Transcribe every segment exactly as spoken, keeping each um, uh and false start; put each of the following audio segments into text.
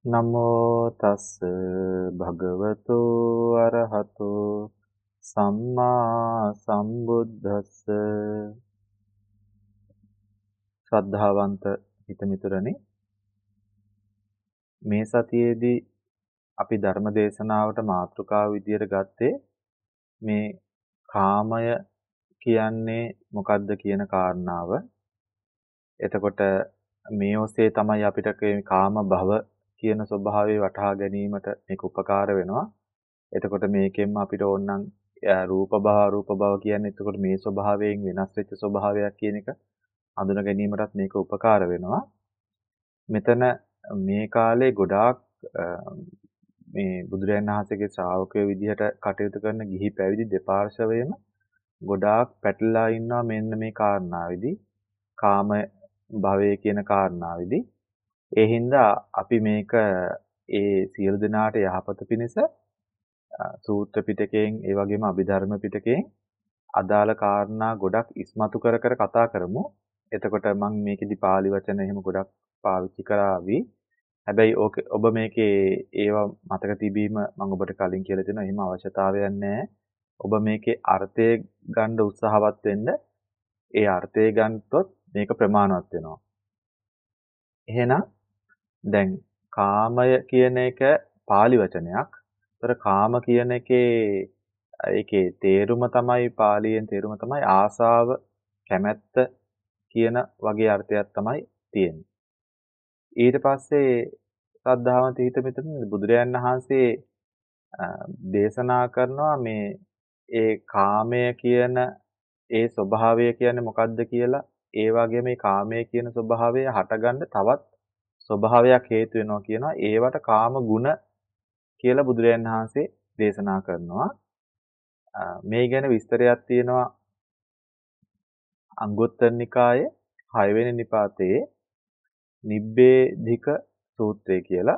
නමෝ තස් භගවතු අරහතෝ සම්මා සම්බුද්දස්ස. ශ්‍රද්ධාවන්ත හිතමිතුරනි, මේ සතියේදී අපි ධර්ම දේශනාවට මාතෘකාව විදියට ගත්තේ මේ කාමය කියන්නේ මොකක්ද කියන කාරණාව. එතකොට මේ ඔස්සේ තමයි අපිට මේ කාම භව කියන ස්වභාවය වටහා ගැනීමට මේක උපකාර වෙනවා. එතකොට මේකෙන්ම අපිට ඕනනම් රූප භව අරූප භව කියන්නේ එතකොට මේ ස්වභාවයෙන් වෙනස් වෙච්ච ස්වභාවයක් කියන එක හඳුන ගැනීමටත් මේක උපකාර වෙනවා. මෙතන මේ කාලේ ගොඩාක් මේ බුදුරජාණන් වහන්සේගේ ශ්‍රාවකයෝ විදිහට කටයුතු කරන ගිහි පැවිදි දෙපාර්ශවයේම ගොඩාක් පැටලලා ඉන්නවා මෙන්න මේ කාරණාවේදී. කාම භවය කියන කාරණාවේදී. ඒ හින්දා අපි මේක ඒ සියලු දෙනාට යහපත පිණිස සූත්‍ර පිටකයෙන් ඒ වගේම අභිධර්ම පිටකයෙන් අදාළ කාරණා ගොඩක් ඉස්මතු කර කර කතා කරමු. එතකොට මම මේකෙදි පාලි වචන එහෙම ගොඩක් පාවිච්චි කරાવી. හැබැයි ඕක ඔබ මේකේ ඒවා මතක තිබීම මම ඔබට කලින් කියලා දෙනවා. එහෙම අවශ්‍යතාවයක් නැහැ. ඔබ මේකේ අර්ථය ගන්න උත්සාහවත් වෙන්න. ඒ අර්ථය ගන්නතොත් මේක ප්‍රමාණවත් වෙනවා. එහෙනම් දැන් කාමය කියන එක පාලි වචනයක්. ඒතර කාම කියන එකේ ඒකේ තේරුම තමයි පාලියෙන් තේරුම තමයි ආසාව, කැමැත්ත කියන වගේ අර්ථයක් තමයි තියෙන්නේ. ඊට පස්සේ ශ්‍රද්ධාවන්ත හිත මෙතන බුදුරයන් වහන්සේ දේශනා කරනවා මේ ඒ කාමය කියන ඒ ස්වභාවය කියන්නේ මොකක්ද කියලා. ඒ වගේම මේ කාමය කියන ස්වභාවය හටගන්න තවත් ස්වභාවයක් හේතු වෙනවා කියනවා. ඒවට කාම ගුණ කියලා බුදුරජාණන් වහන්සේ දේශනා කරනවා. මේ ගැන විස්තරයක් තියෙනවා අංගුත්තර නිකායේ හය වෙනි නිපාතයේ නිබ්බේධික සූත්‍රය කියලා.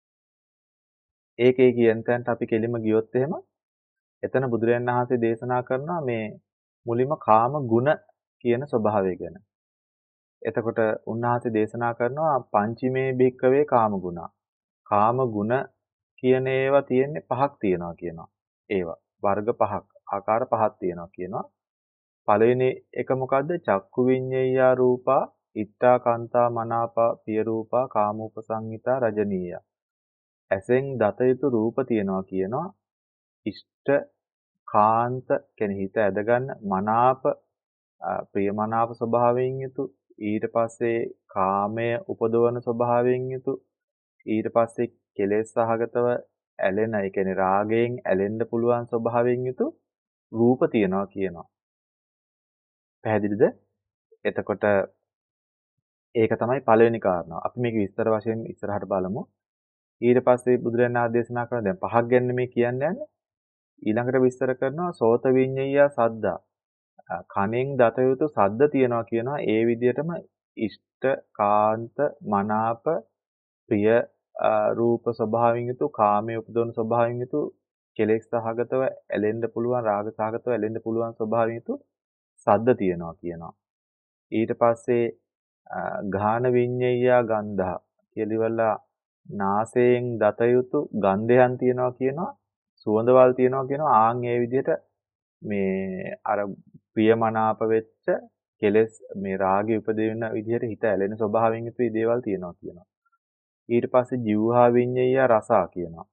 ඒකේ කියන තැනට අපි කෙලිම ගියොත් එහෙම එතන බුදුරජාණන් වහන්සේ දේශනා කරනවා මේ මුලින්ම කාම ගුණ කියන ස්වභාවය ගැන. එතකොට උන්වහන්සේ දේශනා කරනවා පංචමේ භික්කවේ කාම ගුණ. කාම ගුණ කියන ඒවා තියෙන්නේ පහක් තියෙනවා කියනවා. ඒවා වර්ග පහක් ආකාර පහක් තියෙනවා කියනවා. පළවෙනි එක මොකද්ද? චක්කු විඤ්ඤේය රූපා, ඉත්තා කාන්තා මනාපා, පිය රූපා, කාමූපසංහිතා, රජනීය. ඇසෙන් දත යුතු රූප තියෙනවා කියනවා. ඉෂ්ට කාන්ත කියන්නේ හිත ඇදගන්න මනාප ප්‍රියමනාප ස්වභාවයෙන් යුතු. ඊට පස්සේ කාමය උපදවන ස්වභාවයෙන් යුතු. ඊට පස්සේ කෙලෙස් සහගතව ඇලෙන, ඒ කියන්නේ රාගයෙන් ඇලෙන්න පුළුවන් ස්වභාවයෙන් යුතු රූප තියනවා කියනවා. පැහැදිලිද? එතකොට ඒක තමයි පළවෙනි කාරණාව. අපි මේක විස්තර වශයෙන් ඉස්සරහට බලමු. ඊට පස්සේ බුදුරජාණන් වහන්සේ දේශනා කරන දැන් පහක් ගැන මේ කියන්නේ යන්නේ. ඊළඟට විස්තර කරනවා සෝත විඤ්ඤය සද්දා. කනෙන් දත යුතු සද්ද තියනවා කියනවා. ඒ විදිහටම ඉෂ්ට කාන්ත මනාප ප්‍රිය රූප ස්වභාවයෙන් යුතු, කාමයේ උපදවන ස්වභාවයෙන් යුතු, කෙලෙස් සහගතව ඇලෙන්න පුළුවන්, රාග සහගතව ඇලෙන්න පුළුවන් ස්වභාවයෙන් යුතු සද්ද තියනවා කියනවා. ඊට පස්සේ ගාන විඤ්ඤය ගන්ධා කියලා නාසයෙන් දත යුතු ගන්ධයන් තියනවා කියනවා. සුවඳවල් තියනවා කියනවා. ආන් ඒ විදිහට මේ අර ප්‍රියමනාප වෙච්ච කෙලෙස් මේ රාගය උපදින විදිහට හිත ඇලෙන ස්වභාවයෙන් යුතු දේවල් තියනවා කියනවා. ඊට පස්සේ ජීවහා විඤ්ඤය රසා කියනවා.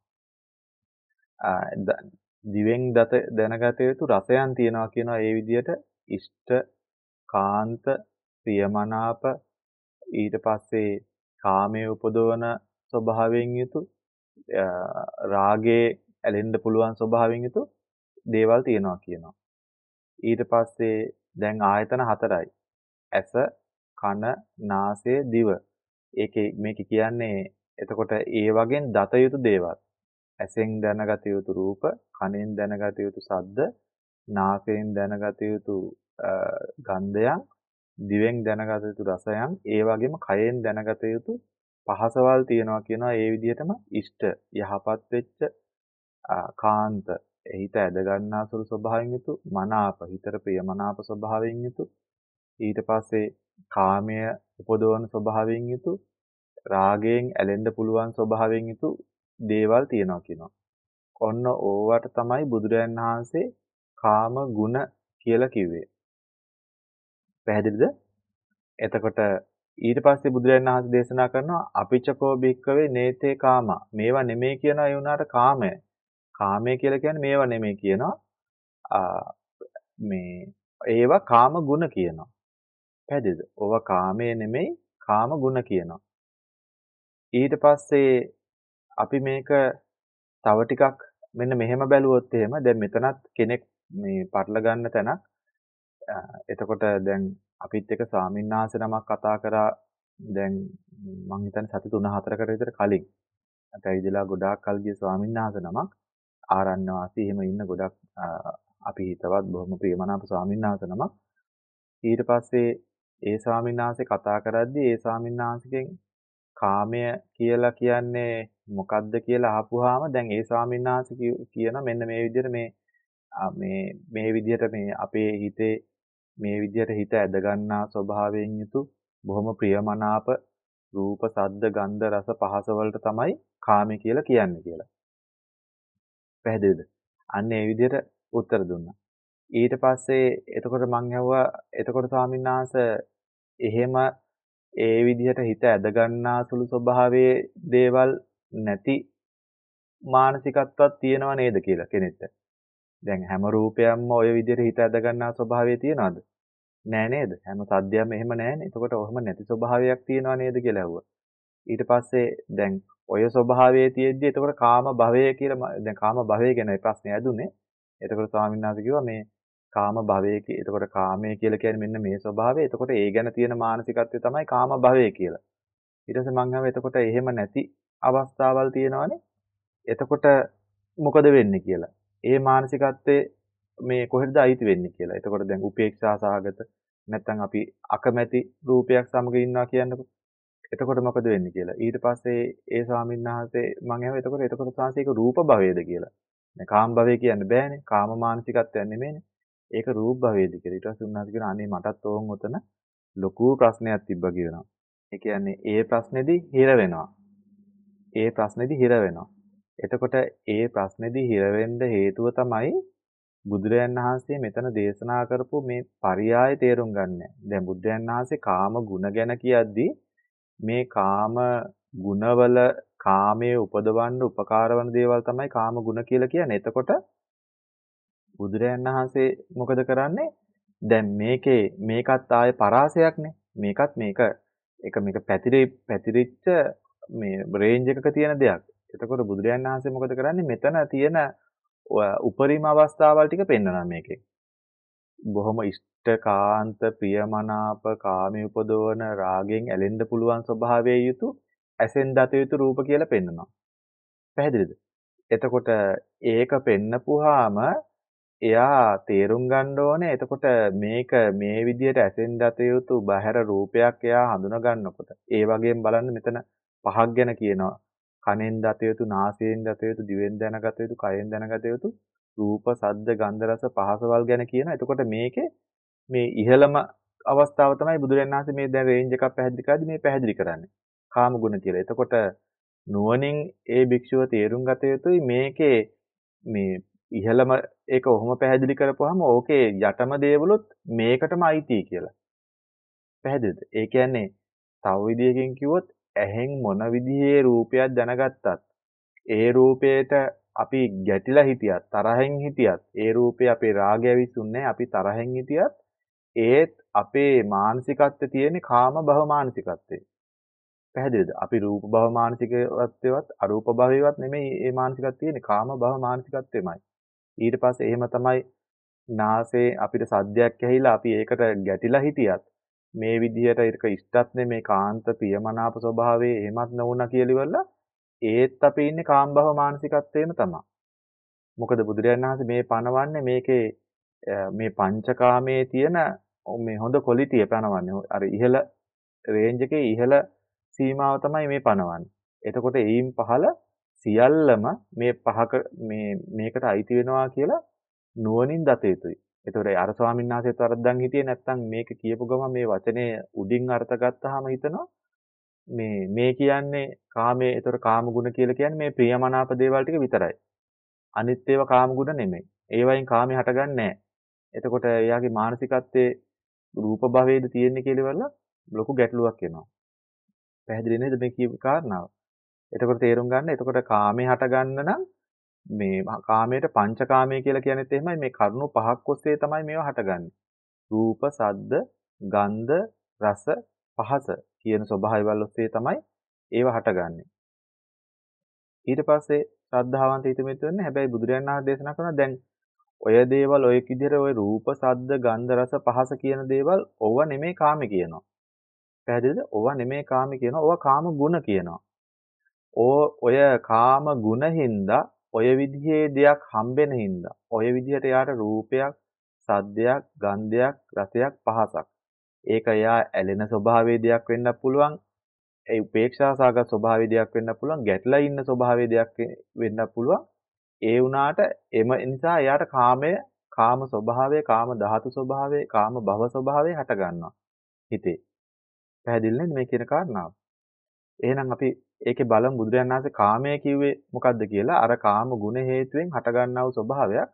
දිවෙන් දත දැනගත යුතු රසයන් තියනවා කියනවා. ඒ විදිහට ඉෂ්ට කාන්ත ප්‍රියමනාප ඊට පස්සේ කාමයේ උපදවන ස්වභාවයෙන් යුතු රාගයේ ඇලෙන්න පුළුවන් ස්වභාවයෙන් යුතු දේවල් තියනවා කියනවා. ඊට පස්සේ දැන් ආයතන හතරයි. ඇස, කන, නාසය, දිව. ඒකේ මේක කියන්නේ එතකොට ඒ වගේන් දත යුතු දේවල්. ඇසෙන් දැනගත යුතු රූප, කනෙන් දැනගත යුතු ශබ්ද, නාසයෙන් දැනගත යුතු ගන්ධයන්, දිවෙන් දැනගත යුතු රසයන්, ඒ වගේම කයෙන් දැනගත යුතු පහසවල් තියනවා කියනවා. ඒ විදිහටම ඉෂ්ට යහපත් වෙච්ච කාන්ත හිත ඇද ගන්නාසුළු ස්වභාවයෙන් යුතු, මනාප හිතට ප්‍රියමනාප ස්වභාවයෙන් යුතු, ඊට පස්සේ කාමය උපදවන ස්වභාවයෙන් යුතු, රාගයෙන් ඇලෙන්න පුළුවන් ස්වභාවයෙන් යුතු දේවල් තියෙනවා කියනවා. ඔන්න ඕවට තමයි බුදුරජාණන් වහන්සේ කාම ගුණ කියලා කිව්වේ. පැහැදිලිද? එතකොට ඊට පස්සේ බුදුරජාණන් වහන්සේ දේශනා කරනවා අපිචකෝ භික්කවේ නේතේ කාමා. මේවා නෙමෙයි කියනවා ඒ උනාට කාමය. කාමය කියලා කියන්නේ මේවා නෙමෙයි කියනවා. මේ ඒවා කාම ගුණ කියනවා. පැහැදිලිද? ඕවා කාමයේ නෙමෙයි කාම ගුණ කියනවා. ඊට පස්සේ අපි මේක තව ටිකක් මෙන්න මෙහෙම බැලුවොත් එහෙම දැන් මෙතනත් කෙනෙක් මේ පටල ගන්න තැනක් එතකොට දැන් අපිත් එක්ක ස්වාමීන් වහන්සේ නමක් කතා කරා දැන් මං හිතන්නේ සති තුන හතරකට විතර කලින් පැවිදිලා ගොඩාක් කල් ගිය ස්වාමීන් වහන්සේ නමක් ආරණ්‍ය වාසී එහෙම ඉන්න ගොඩක් අපි හිතවත් බොහොම ප්‍රියමනාප ස්වාමීන් වහන්සේ නමක් ඊට පස්සේ ඒ ස්වාමීන් වහන්සේ කතා කරද්දී ඒ ස්වාමීන් වහන්සේගෙන් කාමය කියලා කියන්නේ මොකක්ද කියලා අහපුවාම දැන් ඒ ස්වාමීන් වහන්සේ කියන මෙන්න මේ විදිහට මේ මේ මේ විදිහට මේ අපේ හිතේ මේ විදිහට හිත ඇද ගන්නා ස්වභාවයෙන් යුතු බොහොම ප්‍රියමනාප රූප, ශබ්ද, ගන්ධ, රස, පහස වලට තමයි කාමය කියලා කියන්නේ කියලා. පැහැදිලිද? අන්න ඒ විදිහට උත්තර දුන්නා. ඊට පස්සේ එතකොට මං ඇහුවා එතකොට ස්වාමීන් වහන්සේ එහෙම ඒ විදිහට හිත ඇද ගන්නා සුළු ස්වභාවයේ දේවල් නැති මානසිකත්වයක් තියෙනව නේද කියලා කෙනෙක්ට. දැන් හැම රූපයක්ම ওই විදිහට හිත ඇද ගන්නා ස්වභාවය තියනවද? නෑ නේද? හැම සද්දයක්ම එහෙම නෑනේ. එතකොට ඔහොම නැති ස්වභාවයක් තියනව නේද කියලා ඇහුවා. ඊට පස්සේ දැන් ඔය ස්වභාවයේ තියෙද්දි එතකොට කාම භවය කියලා දැන් කාම භවය ගැන ප්‍රශ්නේ ඇදුනේ. එතකොට ස්වාමීන් වහන්සේ කිව්වා මේ කාම භවය කිය. එතකොට කාමය කියලා කියන්නේ මෙන්න මේ ස්වභාවය. එතකොට ඒ ගැන තියෙන මානසිකත්වය තමයි කාම භවය කියලා. ඊට පස්සේ මං අහුවා එතකොට එහෙම නැති අවස්ථාවල් තියෙනවනේ. එතකොට මොකද වෙන්නේ කියලා. ඒ මානසිකත්වයේ මේ කොහෙද අයිති වෙන්නේ කියලා. එතකොට දැන් උපේක්ෂා සහගත නැත්නම් අපි අකමැති රූපයක් සමග ඉන්නවා කියන්නකො. එතකොට මොකද වෙන්නේ කියලා. ඊට පස්සේ ඒ ස්වාමීන් වහන්සේ මම අහුවා එතකොට එතකොට සාංශික රූප භවයේද කියලා. දැන් කාම භවය කියන්න බෑනේ. කාම මානසිකත්වයක් නෙමෙයිනේ. ඒක රූප භවයේද කියලා. ඊට පස්සේ උන්වහන්සේ කියනවා අනේ මටත් ඕන් උතන ලොකු ප්‍රශ්නයක් තිබ්බා කියනවා. ඒ කියන්නේ ඒ ප්‍රශ්නේදී හිර වෙනවා. ඒ ප්‍රශ්නේදී හිර වෙනවා. එතකොට ඒ ප්‍රශ්නේදී හිර වෙන්න හේතුව තමයි බුදුරයන් වහන්සේ මෙතන දේශනා කරපු මේ පරියාය තේරුම් ගන්න. දැන් බුදුරයන් වහන්සේ කාම ගුණ ගැන කියද්දී මේ කාම ගුණවල කාමයේ උපදවන්න උපකාර වන දේවල් තමයි කාම ගුණ කියලා කියන්නේ. එතකොට බුදුරයන් වහන්සේ මොකද කරන්නේ? දැන් මේකේ මේකත් ආයේ පරාසයක්නේ. මේකත් මේක එක මේක පැතිරි පැතිරිච්ච මේ රේන්ජ් එකක තියෙන දෙයක්. එතකොට බුදුරයන් වහන්සේ මොකද කරන්නේ? මෙතන තියෙන උපරිම අවස්ථාවල් ටික පෙන්වනවා මේකේ. බොහොම ඉෂ්ඨකාන්ත ප්‍රියමනාප කාමයේ උපදවන රාගෙන් ඇලෙන්න පුළුවන් ස්වභාවයේ යුතු ඇසෙන් දත යුතු රූප කියලා පෙන්වනවා. පැහැදිලිද? එතකොට ඒක පෙන්නපුවාම එයා තේරුම් ගන්න ඕනේ එතකොට මේක මේ විදිහට ඇසෙන් දත යුතු බහැර රූපයක් එයා හඳුනා ගන්නකොට ඒ වගේම බලන්න මෙතන පහක් ගැන කියනවා. කනෙන් දත යුතු, නාසයෙන් දත යුතු, දිවෙන් දැනගත යුතු, කයෙන් දැනගත යුතු රූප, සද්ද, ගන්ධ, රස, පහසවල් ගැන කියනවා. එතකොට මේකේ මේ ඉහළම අවස්ථාව තමයි බුදුරජාණන් වහන්සේ මේ දැන් රේන්ජ් එකක් පැහැදිලි කරද්දී මේ පැහැදිලි කරන්නේ. කාම ගුණ කියලා. එතකොට නුවණින් ඒ භික්ෂුව තේරුම් ගත යුතුයි මේකේ මේ ඉහළම ඒක ඔහොම පැහැදිලි කරපුවාම ඕකේ යටම දේවලුත් මේකටම අයිති කියලා. පැහැදිලිද? ඒ කියන්නේ තව විදියකින් කිව්වොත් ඇහෙන් මොන විදිහේ රූපයක් දැනගත්තත් ඒ රූපේට අපි ගැටිලා හිටියත් තරහෙන් හිටියත් ඒ රූපේ අපේ රාගය විසුන්නේ අපි තරහෙන් හිටියත් ඒත් අපේ මානසිකත්වයේ තියෙන කාම භව මානසිකත්වය. පැහැදිලිද? අපි රූප භව මානසිකත්වයවත් අරූප භවයවත් නෙමෙයි මේ මානසිකත්වය තියෙන්නේ කාම භව මානසිකත්වෙමයි. ඊට පස්සේ එහෙම තමයි නාසයේ අපිට සද්දයක් ඇහිලා අපි ඒකට ගැටිලා හිටියත් මේ විදිහට ඒක ඉෂ්ටත් නෙමේ කාන්ත ප්‍රියමනාප ස්වභාවයේ එහෙමත් නොවුණා කියලා ඉවරලා ඒත් අපි ඉන්නේ කාම භව මානසිකත්වයේම තමයි. මොකද බුදුරජාණන් වහන්සේ මේ පනවන්නේ මේකේ මේ පංචකාමයේ තියෙන මේ හොඳ ක්වොලිටිය පනවන්නේ. අර ඉහළ රේන්ජ් එකේ ඉහළ සීමාව තමයි මේ පනවන්නේ. එතකොට එයින් පහළ සියල්ලම මේ පහක මේ මේකට අයිති වෙනවා කියලා නුවණින් දත යුතුයි. ඒතකොට අර ස්වාමීන් වහන්සේත් වරද්දන් හිටියේ නැත්නම් මේක කියපු ගම මේ වචනේ උඩින් අර්ථ ගත්තාම හිතනවා මේ මේ කියන්නේ කාමයේ ඒතර කාම ගුණ කියලා කියන්නේ මේ ප්‍රියමනාප දේවල් ටික විතරයි. අනිත් ඒවා කාම ගුණ නෙමෙයි. ඒවයින් කාමේ හටගන්නේ නැහැ. එතකොට එයාගේ මානසිකත්වයේ රූප භවයේද තියෙන්නේ කියලා ඉවරලා ලොකු ගැටලුවක් එනවා. පැහැදිලි නේද මේ කියපු කාරණාව? එතකොට තේරුම් ගන්න. එතකොට කාමේ හටගන්න නම් මේ කාමයට පංචකාමය කියලා කියන්නේත් එහෙමයි මේ කරුණු පහක් ඔස්සේ තමයි මේවා හටගන්නේ. රූප, සද්ද, ගන්ධ, රස, පහස කියන ස්වභාවයවල ඔස්සේ තමයි ඒවා හටගන්නේ. ඊට පස්සේ ශ්‍රද්ධාවන්ත හිතෙමිත් වෙන්නේ හැබැයි බුදුරජාණන් වහන්සේ දේශනා කරනවා දැන් ඔය දේවල් ඔය විදිහට ඔය රූප, සද්ද, ගන්ධ, රස, පහස කියන දේවල් ඕව නෙමෙයි කාමේ කියනවා. පැහැදිලිද? ඕව නෙමෙයි කාමේ කියනවා. ඕව කාම ගුණ කියනවා. ඔය කාම ගුණ හින්දා ඔය විදිහේ දෙයක් හම්බෙන හින්දා ඔය විදිහට යාට රූපයක්, සද්දයක්, ගන්ධයක්, රසයක්, පහසක්. ඒක එයා ඇලෙන ස්වභාවයේ දෙයක් වෙන්නත් පුළුවන්. ඒ උපේක්ෂා සාගත ස්වභාවයේ දෙයක් වෙන්නත් පුළුවන්. ගැටලා ඉන්න ස්වභාවයේ දෙයක් වෙන්නත් පුළුවන්. ඒ වුණාට එම නිසා එයාට කාමය, කාම ස්වභාවය, කාම ධාතු ස්වභාවය, කාම භව ස්වභාවය හට ගන්නවා හිතේ. පැහැදිලි නේද මේ කියන කාරණාව? එහෙනම් අපි ඒකේ බලමු බුදුරජාණන් වහන්සේ කාමය කිව්වේ මොකද්ද කියලා. අර කාම ගුණ හේතුවෙන් හටගන්නා වූ ස්වභාවයක්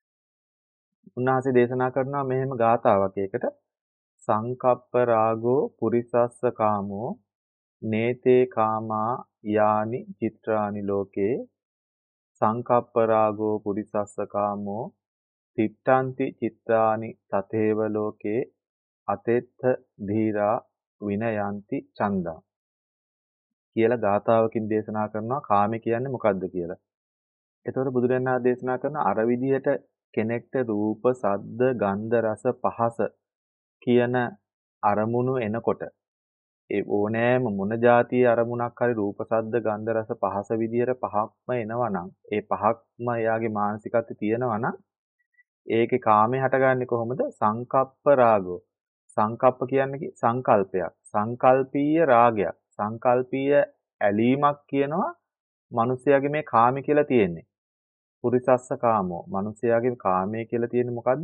උන්වහන්සේ දේශනා කරනවා මෙහෙම ගාථාවක් ඒකට. සංකප්ප රාගෝ පුරිසස්ස කාමෝ නේතේ කාමා යානි චිත්‍රානි ලෝකේ සංකප්ප රාගෝ පුරිසස්ස කාමෝ තිට්ඨන්ති චිත්තානි තතේව ලෝකේ අතෙත්ථ ධීරා විනයන්ති චන්දා කියලා ගාථාවකින් දේශනා කරනවා කාමේ කියන්නේ මොකද්ද කියලා. එතකොට බුදුරජාණන් වහන්සේ දේශනා කරන අර විදිහට කෙනෙක්ට රූප, සද්ද, ගන්ධ, රස, පහස කියන අරමුණු එනකොට ඒ ඕනෑම මොන જાතිය අරමුණක් හරි රූප, සද්ද, ගන්ධ, රස, පහස විදියට පහක්ම එනවා නම් ඒ පහක්ම එයාගේ මානසිකත්වයේ තියෙනවා නම් ඒකේ කාමේ හටගන්නේ කොහොමද? සංකප්ප රාගෝ. සංකප්ප කියන්නේ සංකල්පයක්. සංකල්පීය රාගයක්. සංකල්පීය ඇලීමක් කියනවා මිනිස්යාගේ මේ කාමේ කියලා තියෙන්නේ. පුරිසස්ස කාමෝ. මිනිස්යාගේ කාමයේ කියලා තියෙන්නේ මොකද්ද?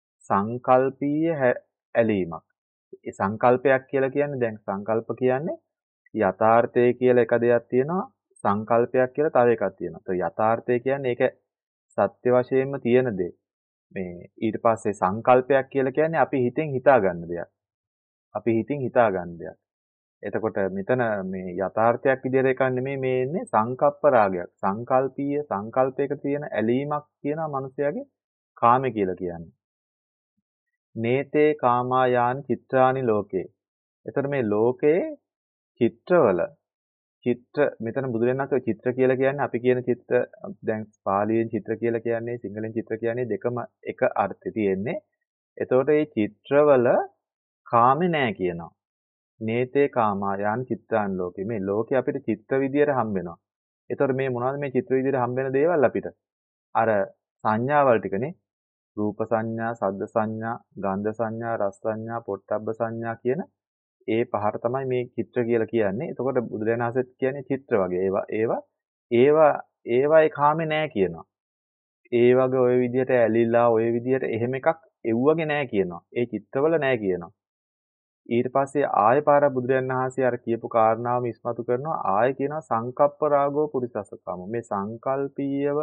සංකල්පීය ඇලීමක්. ඒ සංකල්පයක් කියලා කියන්නේ දැන් සංකල්ප කියන්නේ යථාර්ථය කියලා එක දෙයක් තියෙනවා. සංකල්පයක් කියලා තව එකක් තියෙනවා. ඒ යථාර්ථය කියන්නේ ඒක සත්‍ය වශයෙන්ම තියෙන දේ. මේ ඊට පස්සේ සංකල්පයක් කියලා කියන්නේ අපි හිතෙන් හිතා ගන්න දෙයක්. අපි හිතින් හිතා ගන්න දෙයක්. එතකොට මෙතන මේ යථාර්ථයක් විදිහට එකක් නෙමෙයි මේ එන්නේ සංකප්ප රාගයක්. සංකල්පීය සංකල්පයක තියෙන ඇලීමක් කියනවා මිනිසයාගේ කාමය කියලා කියන්නේ. නේතේ කාමා යානි චිත්‍රානි ලෝකේ. එතකොට මේ ලෝකේ චිත්‍රවල චිත්‍ර මෙතන බුදුරජාණන් වහන්සේ චිත්‍ර කියලා කියන්නේ අපි කියන චිත්‍ර දැන් පාලියෙන් චිත්‍ර කියලා කියන්නේ සිංහලෙන් චිත්‍ර කියන්නේ දෙකම එක අර්ථය තියෙන්නේ. එතකොට මේ චිත්‍රවල කාමේ නැහැ කියනවා. නේතේ කාමා යන් චිත්‍රාන් ලෝකේ. මේ ලෝකේ අපිට චිත්‍ර විදියට හම්බ වෙනවා. එතකොට මේ මොනවද මේ චිත්‍ර විදියට හම්බ වෙන දේවල් අපිට? අර සංඥාවල් ටිකනේ. රූප සංඥා, ශබ්ද සංඥා, ගන්ධ සංඥා, රස සංඥා, පොට්ටබ්බ සංඥා කියන ඒ පහට තමයි මේ චිත්‍ර කියලා කියන්නේ. එතකොට බුදුරජාණන් වහන්සේත් කියන්නේ චිත්‍ර වගේ. ඒවා ඒවා ඒවා ඒවායේ කාමේ නැහැ කියනවා. ඒ වගේ ওই විදිහට ඇලිලා ওই විදිහට එහෙම එකක් එව්වගේ නැහැ කියනවා. ඒ චිත්‍රවල නැහැ කියනවා. ඊට පස්සේ ආය පාර බුදුරජාණන් වහන්සේ අර කියපු කාරණාවම ඉස්මතු කරනවා. ආය කියනවා සංකප්ප රාගෝ පුරිසස්සකාම. මේ සංකල්පීයව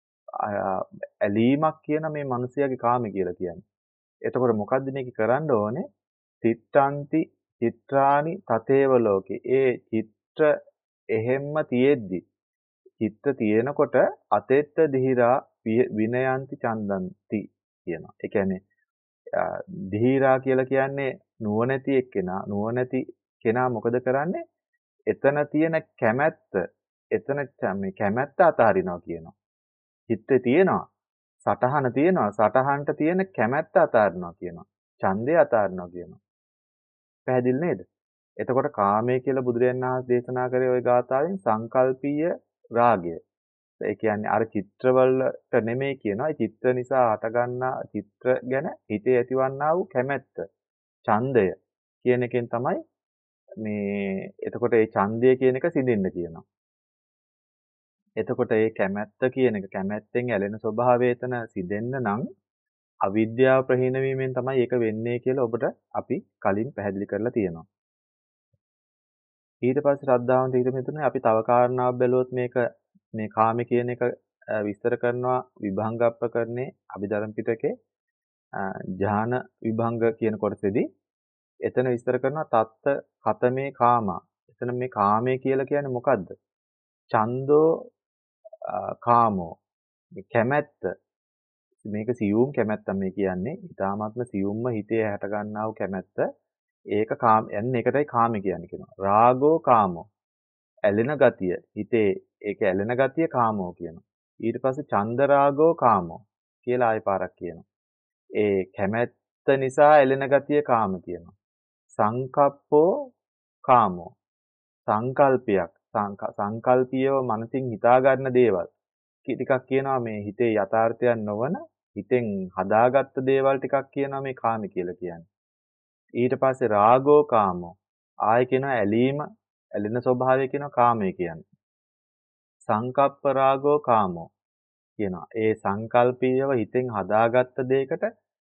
ඇලීමක් කියන මේ මිනිසයාගේ කාමේ කියලා කියන්නේ. එතකොට මොකද්ද මේක කරන්න ඕනේ? තිට්ඨන්ති චිත්‍රානි තතේව ලෝකේ. ඒ චිත්‍ර එහෙම්ම තියෙද්දි චිත්‍ර තියෙනකොට අතෙත්ත දිහිරා විනයන්ති චන්දන්ති කියනවා. ඒ කියන්නේ දිහිරා කියලා කියන්නේ නුවණැති එක්කෙනා. නුවණැති කෙනා මොකද කරන්නේ? එතන තියෙන කැමැත්ත එතන මේ කැමැත්ත අතහරිනවා කියනවා. චිත්තේ තියෙනවා. සටහන තියෙනවා. සටහනට තියෙන කැමැත්ත අතහරිනවා කියනවා. ඡන්දය අතහරිනවා කියනවා. පැහැදිලි නේද? එතකොට කාමය කියලා බුදුරජාණන් වහන්සේ දේශනා කරේ ওই ගාථාවෙන් සංකල්පීය රාගය. ඒ කියන්නේ අර චිත්‍රවලට නෙමෙයි කියනවා. ඒ චිත්‍ර නිසා හටගන්නා චිත්‍ර ගැන හිතේ ඇතිවන්නා වූ කැමැත්ත, ඡන්දය කියන එකෙන් තමයි මේ එතකොට ඒ ඡන්දය කියන එක සිඳින්න කියනවා. එතකොට ඒ කැමැත්ත කියන එක කැමැත්තෙන් ඇලෙන ස්වභාවය එතන සිඳෙන්න නම් අවිද්‍යාව ප්‍රහීන වීමෙන් තමයි ඒක වෙන්නේ කියලා ඔබට අපි කලින් පැහැදිලි කරලා තියෙනවා. ඊට පස්සේ ශ්‍රද්ධාවන්ත හිත මෙතුනේ අපි තව කාරණාවක් බැලුවොත් මේක මේ කාමේ කියන එක විස්තර කරනවා විභංග අප්‍රකරණේ අභිධර්ම පිටකේ ඥාන විභංග කියන කොටසේදී එතන විස්තර කරනවා තත්ත කතමේ කාමා. එතන මේ කාමයේ කියලා කියන්නේ මොකද්ද? ඡන්தோ කාමෝ. මේ කැමැත්ත. මේක සියුම් කැමැත්ත මේ කියන්නේ. ඊටාත්ම සියුම්ම හිතේ හැට ගන්නා වූ කැමැත්ත. ඒක කාම යන්නේ ඒකටයි කාමේ කියන්නේ කියනවා. රාගෝ කාමෝ. ඇලෙන ගතිය. හිතේ ඒක ඇලෙන ගතිය කාමෝ කියනවා. ඊට පස්සේ චන්ද රාගෝ කාමෝ කියලා ආයෙ පාරක් කියනවා. ඒ කැමැත්ත නිසා ඇලෙන ගතිය කාම කියනවා. සංකප්පෝ කාමෝ. සංකල්පයක් සංකල්පීයව මනසින් හිතා ගන්න දේවල් ටිකක් කියනවා මේ හිතේ යථාර්ථයක් නොවන හිතෙන් හදාගත්ත දේවල් ටිකක් කියනවා මේ කාම කියලා කියන්නේ. ඊට පස්සේ රාගෝ කාමෝ ආයෙ කියනවා ඇලීම ඇලෙන ස්වභාවය කියනවා කාමය කියන්නේ. සංකප්ප රාගෝ කාමෝ කියනවා. ඒ සංකල්පීයව හිතෙන් හදාගත්ත දෙයකට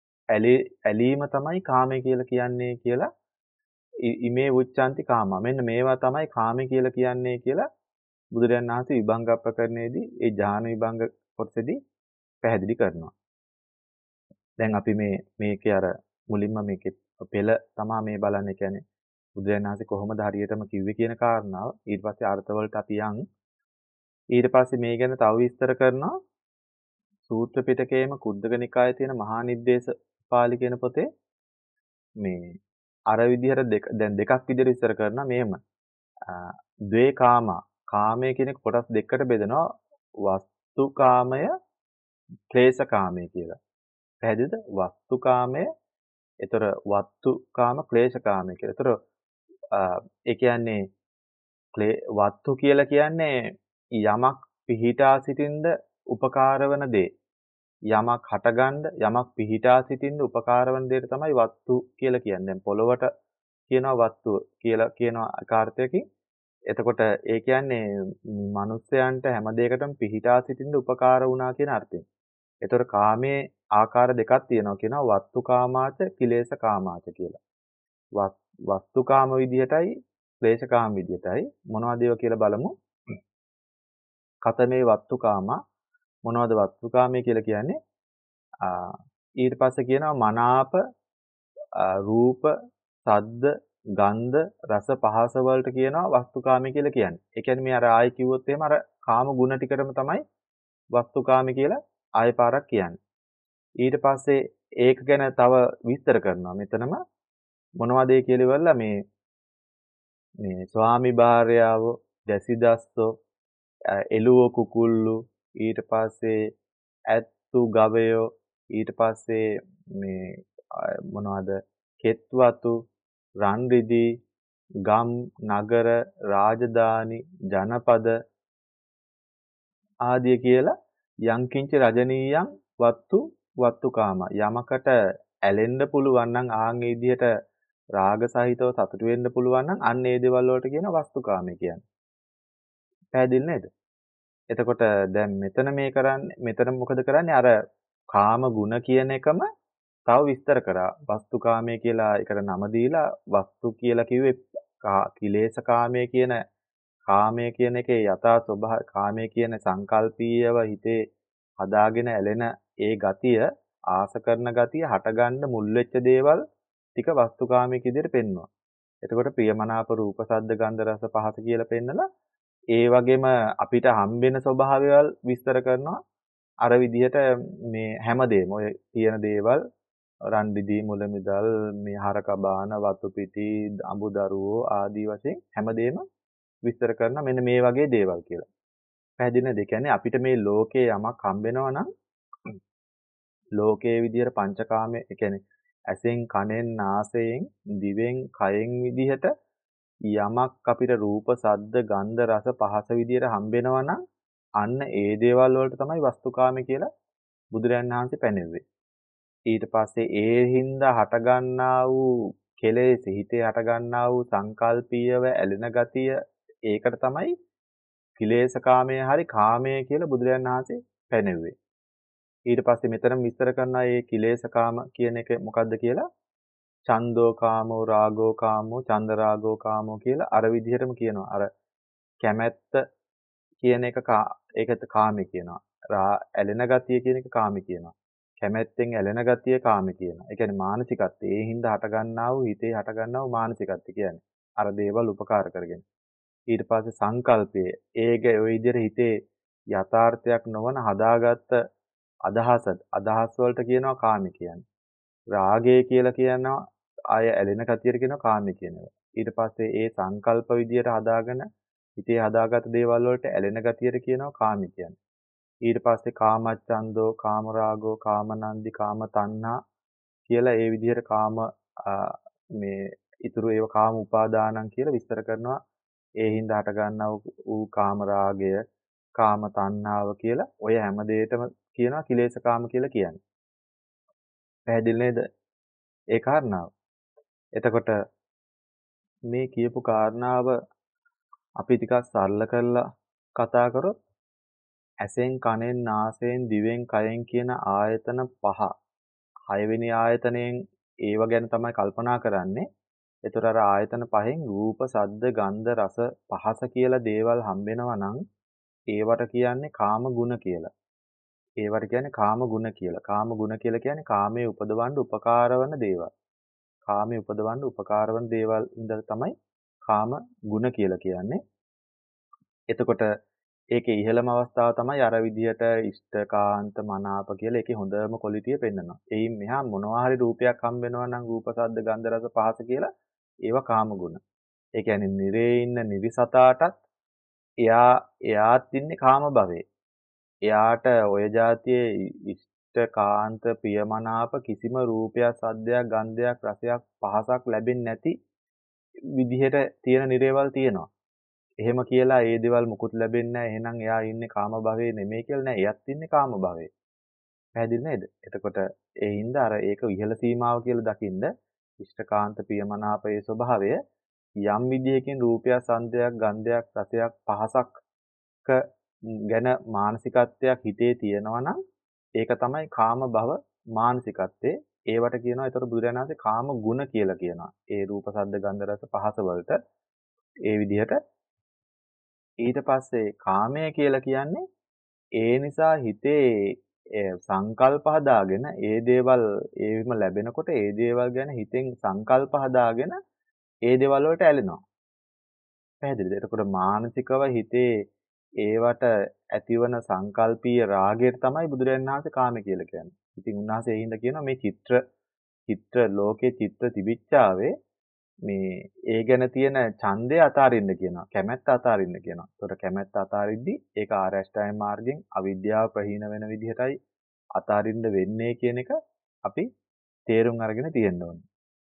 ඇලීම තමයි කාමය කියලා කියන්නේ කියලා ඉමේ උච්චාන්ති කාමා. මෙන්න මේවා තමයි කාමය කියලා කියන්නේ කියලා බුදුරජාණන් වහන්සේ විභංග ප්‍රකරණයේදී ඒ ඥාන විභංග කොටසේදී පැහැදිලි කරනවා. දැන් අපි මේ මේකේ අර මුලින්ම මේකේ පෙළ තමයි මේ බලන්නේ කියන්නේ බුදුරජාණන් වහන්සේ කොහොමද හරියටම කිව්වේ කියන කාරණාව. ඊට පස්සේ අර්ථවලට අපි යන්. ඊට පස්සේ මේ ගැන තව විස්තර කරනවා සූත්‍ර පිටකයේම කුද්දක නිකායේ තියෙන මහා නිද්දේශ පාළි කියන පොතේ මේ අර විදිහට දෙක දැන් දෙකක් විදිහට විස්තර කරනවා මෙහෙම. ද්වේ කාමා කාමය කියන කොටස් දෙකකට බෙදනවා වස්තුකාමය ක්ලේශකාමය කියලා. පැහැදිලිද? වස්තුකාමය, ඒතර වස්තුකාම ක්ලේශකාමය කියලා. ඒතර ඒ කියන්නේ වස්තු කියලා කියන්නේ යමක් පිහිටා සිටින්ද උපකාර වන දේ. යමක් හටගන්න යමක් පිහිටා සිටින්න උපකාර වන දෙයට තමයි වස්තු කියලා කියන්නේ. දැන් පොළොවට කියනවා වස්තුව කියලා කියනවා ආකාරයකින්. එතකොට ඒ කියන්නේ මිනිස්යන්ට හැම දෙයකටම පිහිටා සිටින්න උපකාර වුණා කියන අර්ථයෙන්. ඒතර කාමයේ ආකාර දෙකක් තියෙනවා කියනවා වස්තුකාමාච කිලේශකාමාච කියලා. වස්තුකාම විදිහටයි ක්ලේශකාම විදිහටයි මොනවද ඒවා කියලා බලමු. කතමේ වස්තුකාමා මොනවද වස්තුකාමයේ කියලා කියන්නේ? ඊට පස්සේ කියනවා මනාප රූප, සද්ද, ගන්ධ, රස, පහස වලට කියනවා වස්තුකාමී කියලා කියන්නේ. ඒ කියන්නේ මේ අර ආයි කිව්වොත් එහෙම අර කාම ගුණ ටිකටම තමයි වස්තුකාමී කියලා ආයෙ පාරක් කියන්නේ. ඊට පස්සේ ඒක ගැන තව විස්තර කරනවා. මෙතනම මොනවද ඒ කියලා ඉවරලා මේ මේ ස්වාමි භාර්යාව, දැසිදස්සෝ, එළුව කුකුල්ලු, ඊට පස්සේ ඇත්තු ගවයෝ, ඊට පස්සේ මේ මොනවද කෙත්වතු, රන් රිදී, ගම්, නගර, රාජධානි, ජනපද ආදිය කියලා යංකින්ච රජනීයං වත්තු වත්තුකාම යමකට ඇලෙන්න පුළුවන් නම් ආන් ඒ විදිහට රාග සහිතව සතුටු වෙන්න පුළුවන් නම් අන්න ඒ දේවල් වලට කියන වස්තුකාමී කියන්නේ. පැහැදිලි නේද? එතකොට දැන් මෙතන මේ කරන්නේ මෙතන මොකද කරන්නේ අර කාම ගුණ කියන එකම තව විස්තර කරා. වස්තුකාමයේ කියලා එකට නම දීලා වස්තු කියලා කිව්වේ කිලේශකාමයේ කියන කාමයේ කියන එකේ යථා ස්වභාව කාමයේ කියන සංකල්පීයව හිතේ හදාගෙන ඇලෙන ඒ ගතිය ආස කරන ගතිය හටගන්න මුල් වෙච්ච දේවල් ටික වස්තුකාමයේ විදිහට පෙන්වනවා. එතකොට ප්‍රියමනාප රූප සද්ද ගන්ධ රස පහස කියලා පෙන්නලා ඒ වගේම අපිට හම්බෙන ස්වභාවයල් විස්තර කරනවා. අර විදිහට මේ හැමදේම ඔය තියෙන දේවල් රන් දිදී මුල මිදල් මේ හරක බාන වතු පිටි අඹ දරුවෝ ආදී වශයෙන් හැමදේම විස්තර කරන මෙන්න මේ වගේ දේවල් කියලා. පැහැදිලි නේද? ඒ කියන්නේ අපිට මේ ලෝකේ යමක් හම්බෙනවා නම් ලෝකයේ විදියට පංචකාමයේ ඒ කියන්නේ ඇසෙන් කනෙන් නාසයෙන් දිවෙන් කයෙන් විදිහට යමක් අපිට රූප සද්ද ගන්ධ රස පහස විදියට හම්බෙනවා නම් අන්න ඒ දේවල් වලට තමයි වස්තුකාමී කියලා බුදුරජාණන් වහන්සේ පැනෙන්නේ. ඊට පස්සේ ඒ හින්දා හටගන්නා වූ කෙලෙස් හිතේ හටගන්නා වූ සංකල්පීයව ඇලෙන ගතිය ඒකට තමයි කිලේශකාමයේ හරි කාමයේ කියලා බුදුරජාණන් වහන්සේ පැනෙන්නේ. ඊට පස්සේ මෙතන විස්තර කරනවා මේ කිලේශකාම කියන එක මොකද්ද කියලා. ඡන්தෝ කාමෝ රාගෝ කාමෝ ඡන්ද රාගෝ කාමෝ කියලා අර විදිහටම කියනවා. අර කැමැත්ත කියන එක ඒකත් කාමේ කියනවා. රා ඇලෙන ගතිය කියන එක කාමේ කියනවා. කැමැත්තෙන් ඇලෙන ගතිය කාමේ කියනවා. ඒ කියන්නේ මානසිකත්වය. ඒ හින්දා හටගන්නා වූ හිතේ හටගන්නා වූ මානසිකත්වය කියන්නේ. අර දේවල් උපකාර කරගෙන. ඊට පස්සේ සංකල්පය. ඒක ওই විදිහට හිතේ යථාර්ථයක් නොවන හදාගත්ත අදහස අදහස් වලට කියනවා කාමේ කියන්නේ. රාගය කියලා කියනවා ආය ඇලෙන ගතියට කියනවා කාමේ කියනවා. ඊට පස්සේ ඒ සංකල්ප විදියට හදාගෙන හිතේ හදාගත්ත දේවල් වලට ඇලෙන ගතියට කියනවා කාමී කියන්නේ. ඊට පස්සේ කාමච්ඡන්தோ, කාමරාගෝ, කාමනන්දි, කාමතණ්හා කියලා ඒ විදිහට කාම මේ ඊතුරු ඒව කාම උපාදානං කියලා විස්තර කරනවා. ඒ හින්දා හට ගන්නා වූ කාමරාගය, කාමතණ්හාව කියලා ඔය හැම දෙයකම කියනවා කිලේශකාම කියලා කියන්නේ. පැහැදිලි නේද? ඒ කාරණාව. එතකොට මේ කියපු කාරණාව අපි ටිකක් සරල කරලා කතා කරොත් ඇසෙන් කනෙන් නාසයෙන් දිවෙන් කයෙන් කියන ආයතන පහ හයවෙනි ආයතනයෙන් ඒව ගැන තමයි කල්පනා කරන්නේ. ඒතර අර ආයතන පහෙන් රූප, ශබ්ද, ගන්ධ, රස, පහස කියලා දේවල් හම්බෙනවා නම් ඒවට කියන්නේ කාම ගුණ කියලා. ඒවට කියන්නේ කාම ගුණ කියලා. කාම ගුණ කියලා කියන්නේ කාමයේ උපදවන්න උපකාර වන දේවල්. කාමයේ උපදවන්න උපකාර වන දේවල් ඉඳලා තමයි කාම ගුණ කියලා කියන්නේ. එතකොට ඒකේ ඉහළම අවස්ථාව තමයි අර විදිහට ඉෂ්ඨකාන්ත මනාප කියලා ඒකේ හොඳම ක්වොලිටිය පෙන්වනවා. එයින් මෙහා මොනවා හරි රූපයක් හම්බ වෙනවා නම් රූප, ශබ්ද, ගන්ධ, රස, පහස කියලා ඒවා කාම ගුණ. ඒ කියන්නේ නිරේ ඉන්න නිරිසතාටත් එයා එයාත් ඉන්නේ කාම භවයේ. එයාට ඔය જાතියේ ඉෂ්ඨකාන්ත ප්‍රියමනාප කිසිම රූපයක්, සද්දයක්, ගන්ධයක්, රසයක්, පහසක් ලැබෙන්නේ නැති විදිහට තියෙන නිරේවල් තියෙනවා. එහෙම කියලා ඒ දේවල් මුකුත් ලැබෙන්නේ නැහැ. එහෙනම් එයා ඉන්නේ කාම භවයේ නෙමෙයි කියලා නෑ. එයාත් ඉන්නේ කාම භවයේ. පැහැදිලි නේද? එතකොට ඒ හින්දා අර ඒක ඉහළ සීමාව කියලා දකින්න ඉෂ්ඨකාන්ත ප්‍රියමනාපයේ ස්වභාවය යම් විදියකින් රූපයක්, සන්දයක්, ගන්ධයක්, රසයක්, පහසක් ගැන මානසිකත්වයක් හිතේ තියෙනවා නම් ඒක තමයි කාම භව මානසිකත්වේ. ඒවට කියනවා ඒතර බුදුරජාණන් වහන්සේ කාම ගුණ කියලා කියනවා. ඒ රූප, ශබ්ද, ගන්ධ, රස, පහස වලට ඒ විදිහට ඊට පස්සේ කාමය කියලා කියන්නේ ඒ නිසා හිතේ සංකල්ප හදාගෙන ඒ දේවල් ඒවිම ලැබෙනකොට ඒ දේවල් ගැන හිතෙන් සංකල්ප හදාගෙන ඒ දේවල් වලට ඇලෙනවා. පැහැදිලිද? එතකොට මානසිකව හිතේ ඒවට ඇතිවන සංකල්පීය රාගයට තමයි බුදුරජාණන් වහන්සේ කාමය කියලා කියන්නේ. ඉතින් උන්වහන්සේ ඒ හින්දා කියනවා මේ චිත්‍ර චිත්‍ර ලෝකේ චිත්‍ර තිබිච්චාවේ මේ ඒ ගැන තියෙන ඡන්දය අතාරින්න කියනවා. කැමැත්ත අතාරින්න කියනවා. ඒතකොට කැමැත්ත අතාරිද්දි ඒක ආර්ය අෂ්ටාංග මාර්ගයෙන් අවිද්‍යාව ප්‍රහීන වෙන විදිහටයි අතාරින්න වෙන්නේ කියන එක අපි තේරුම් අරගෙන තියෙන්න ඕනේ.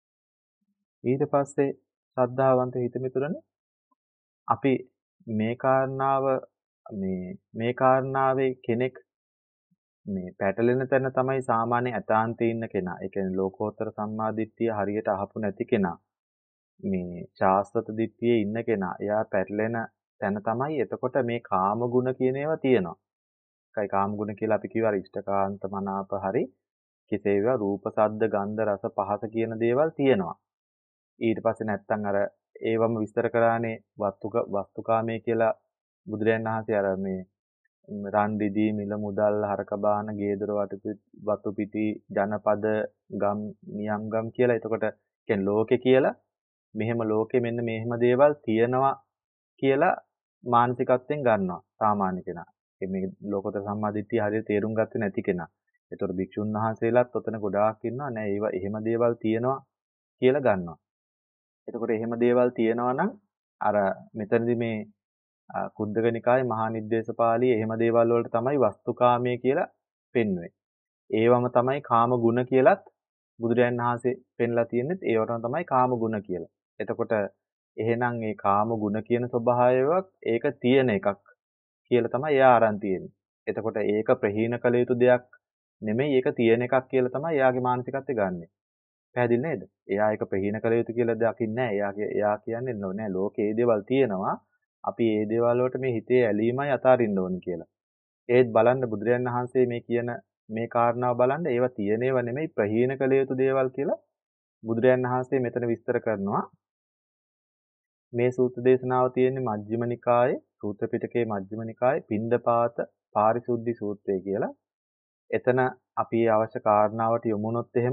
ඊට පස්සේ ශ්‍රද්ධාවන්ත හිතමිතුරනේ අපි මේ කාරණාව මේ මේ කාරණාවේ කෙනෙක් මේ පැටලෙන තැන තමයි සාමාන්‍ය ඇතාන්තේ ඉන්න කෙනා. ඒ කියන්නේ ලෝකෝත්තර සම්මාදිට්ඨිය හරියට අහපු නැති කෙනා. මේ ශාස්ත්‍රත දිට්ඨියේ ඉන්න කෙනා එයා පැටලෙන තැන තමයි එතකොට මේ කාම ගුණ කියන ඒවා තියෙනවා. ඒකයි කාම ගුණ කියලා අපි කිව්වා ඉෂ්ඨකාන්ත මනාප හරි කෙසේ වේවා රූප සද්ද ගන්ධ රස පහස කියන දේවල් තියෙනවා. ඊට පස්සේ නැත්තම් අර ඒවම විස්තර කරානේ වස්තුක වස්තුකාමයේ කියලා බුදුරජාණන් වහන්සේ අර මේ රන් රිදී මිල මුදල් හරක බාන ගේදොර වතු පිටි ජනපද ගම් නියම් ගම් කියලා. එතකොට කියන්නේ ලෝකේ කියලා මෙහෙම ලෝකෙ මෙන්න මෙහෙම දේවල් තියෙනවා කියලා මානසිකත්වයෙන් ගන්නවා සාමාන්‍ය කෙනා. මේ ලෝකෝත්තර සම්මාදිට්ඨිය හරියට තේරුම් ගත්තේ නැති කෙනා. ඒතකොට භික්ෂුන් වහන්සේලාත් ඔතන ගොඩාක් ඉන්නවා නෑ ඒවා එහෙම දේවල් තියෙනවා කියලා ගන්නවා. එතකොට එහෙම දේවල් තියෙනවා නම් අර මෙතනදි මේ කුද්දක නිකායේ මහා නිද්දේශපාළී එහෙම දේවල් වලට තමයි වස්තුකාමයේ කියලා පෙන්වන්නේ. ඒවම තමයි කාම ගුණ කියලත් බුදුරජාණන් වහන්සේ පෙන්ලා තියෙන්නේ ඒවටම තමයි කාම ගුණ කියලා. එතකොට එහෙනම් මේ කාම ගුණ කියන ස්වභාවයක් ඒක තියෙන එකක් කියලා තමයි එයා අරන් තියෙන්නේ. එතකොට ඒක ප්‍රහීන කළ යුතු දෙයක් නෙමෙයි ඒක තියෙන එකක් කියලා තමයි එයාගේ මානසිකත්වය ගන්නෙ. පැහැදිලි නේද? එයා ඒක ප්‍රහීන කළ යුතු කියලා දකින්නේ නැහැ. එයාගේ එයා කියන්නේ නෑ ලෝකේ මේ දේවල් තියෙනවා. අපි මේ දේවල් වලට මේ හිතේ ඇලීමයි අතාරින්න ඕනි කියලා. ඒත් බලන්න බුදුරජාණන් වහන්සේ මේ කියන මේ කාරණාව බලන්න ඒවා තියෙන ඒවා නෙමෙයි ප්‍රහීන කළ යුතු දේවල් කියලා බුදුරජාණන් වහන්සේ මෙතන විස්තර කරනවා මේ සූත්‍ර දේශනාව තියෙන්නේ මජ්ක්‍ධිම නිකායේ සූත්‍ර පිටකයේ මජ්ක්‍ධිම නිකායේ පින්දපාත පාරිශුද්ධි සූත්‍රය කියලා. එතන අපි අවශ්‍ය කාරණාවට යොමුනොත් එහෙම